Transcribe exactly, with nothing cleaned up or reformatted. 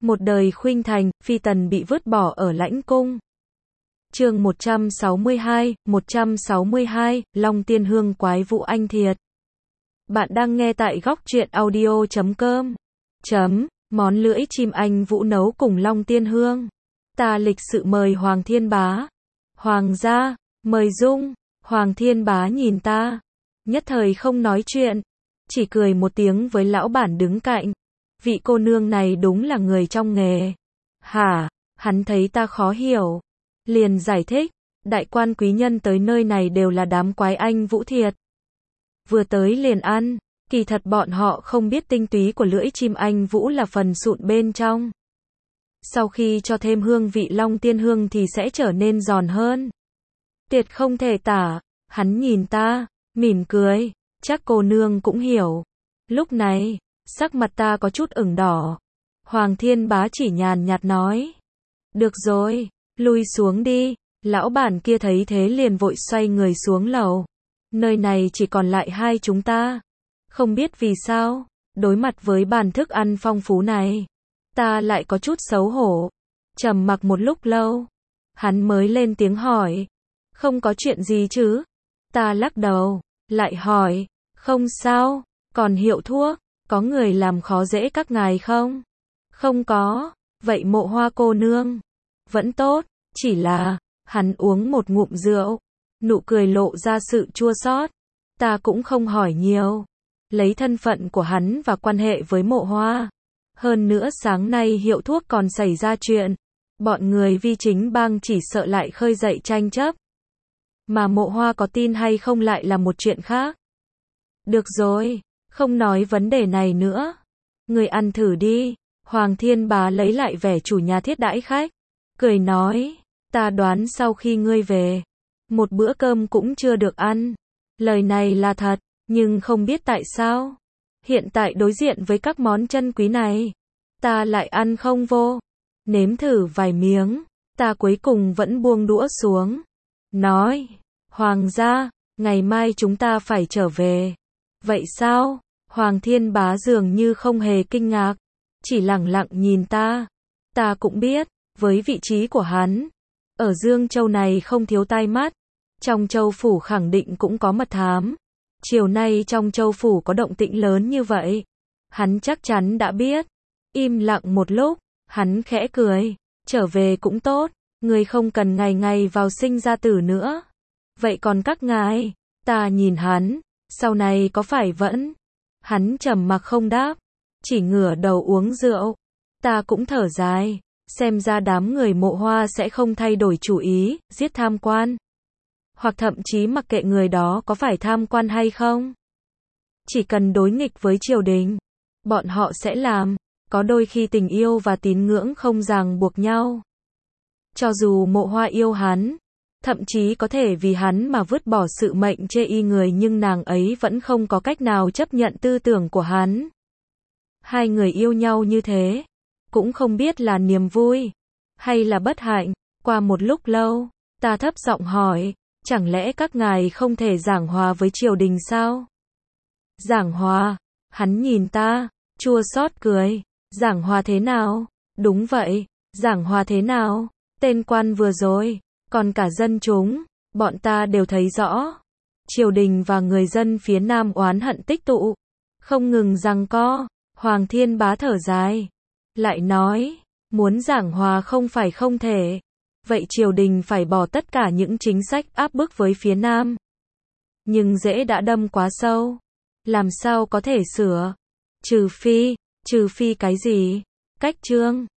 Một đời khuynh thành, phi tần bị vứt bỏ ở lãnh cung. Chương một trăm sáu mươi hai, một trăm sáu mươi hai, Long Tiên Hương quái vụ anh thiệt. Bạn đang nghe tại góc truyện audio chấm com. Chấm, món lưỡi chim anh Vũ nấu cùng Long Tiên Hương. Ta lịch sự mời Hoàng Thiên Bá. Hoàng gia, mời Dung. Hoàng Thiên Bá nhìn ta, nhất thời không nói chuyện, chỉ cười một tiếng với lão bản đứng cạnh. Vị cô nương này đúng là người trong nghề. Hả? Hắn thấy ta khó hiểu, liền giải thích, đại quan quý nhân tới nơi này đều là đám quái anh Vũ thiệt. Vừa tới liền ăn, kỳ thật bọn họ không biết tinh túy của lưỡi chim anh Vũ là phần sụn bên trong. Sau khi cho thêm hương vị Long Tiên Hương thì sẽ trở nên giòn hơn. Tuyệt không thể tả. Hắn nhìn ta, mỉm cười, chắc cô nương cũng hiểu. Lúc này, sắc mặt ta có chút ửng đỏ. Hoàng Thiên Bá chỉ nhàn nhạt nói. Được rồi, lui xuống đi. Lão bản kia thấy thế liền vội xoay người xuống lầu. Nơi này chỉ còn lại hai chúng ta. Không biết vì sao, đối mặt với bàn thức ăn phong phú này, ta lại có chút xấu hổ. Trầm mặc một lúc lâu, hắn mới lên tiếng hỏi. Không có chuyện gì chứ? Ta lắc đầu, lại hỏi. Không sao, còn hiệu thuốc, có người làm khó dễ các ngài không? Không có, vậy Mộ Hoa cô nương? Vẫn tốt, chỉ là, hắn uống một ngụm rượu, nụ cười lộ ra sự chua xót. Ta cũng không hỏi nhiều, lấy thân phận của hắn và quan hệ với Mộ Hoa. Hơn nữa sáng nay hiệu thuốc còn xảy ra chuyện, bọn người Vi Chính Bang chỉ sợ lại khơi dậy tranh chấp. Mà Mộ Hoa có tin hay không lại là một chuyện khác. Được rồi, không nói vấn đề này nữa. Người ăn thử đi. Hoàng Thiên Bá lấy lại vẻ chủ nhà thiết đãi khách, cười nói, ta đoán sau khi ngươi về, một bữa cơm cũng chưa được ăn. Lời này là thật, nhưng không biết tại sao, hiện tại đối diện với các món chân quý này, ta lại ăn không vô. Nếm thử vài miếng, ta cuối cùng vẫn buông đũa xuống. Nói, Hoàng gia, ngày mai chúng ta phải trở về. Vậy sao? Hoàng Thiên Bá dường như không hề kinh ngạc, chỉ lẳng lặng nhìn ta. Ta cũng biết, với vị trí của hắn, ở Dương Châu này không thiếu tai mắt. Trong Châu Phủ khẳng định cũng có mật thám. Chiều nay trong Châu Phủ có động tĩnh lớn như vậy, hắn chắc chắn đã biết. Im lặng một lúc, hắn khẽ cười, trở về cũng tốt, người không cần ngày ngày vào sinh ra tử nữa. Vậy còn các ngài? Ta nhìn hắn, sau này có phải vẫn? Hắn trầm mặc không đáp, chỉ ngửa đầu uống rượu. Ta cũng thở dài, xem ra đám người Mộ Hoa sẽ không thay đổi chủ ý, giết tham quan. Hoặc thậm chí mặc kệ người đó có phải tham quan hay không. Chỉ cần đối nghịch với triều đình, bọn họ sẽ làm. Có đôi khi tình yêu và tín ngưỡng không ràng buộc nhau. Cho dù Mộ Hoa yêu hắn, thậm chí có thể vì hắn mà vứt bỏ sự mệnh chê y người, nhưng nàng ấy vẫn không có cách nào chấp nhận tư tưởng của hắn. Hai người yêu nhau như thế, cũng không biết là niềm vui hay là bất hạnh. Qua một lúc lâu, ta thấp giọng hỏi, chẳng lẽ các ngài không thể giảng hòa với triều đình sao? Giảng hòa? Hắn nhìn ta, chua xót cười. Giảng hòa thế nào? Đúng vậy, giảng hòa thế nào? Tên quan vừa rồi, còn cả dân chúng, bọn ta đều thấy rõ. Triều đình và người dân phía Nam oán hận tích tụ, không ngừng giằng co. Hoàng Thiên Bá thở dài, lại nói, muốn giảng hòa không phải không thể. Vậy triều đình phải bỏ tất cả những chính sách áp bức với phía Nam. Nhưng rễ đã đâm quá sâu, làm sao có thể sửa? Trừ phi, trừ phi cái gì? Cách trương.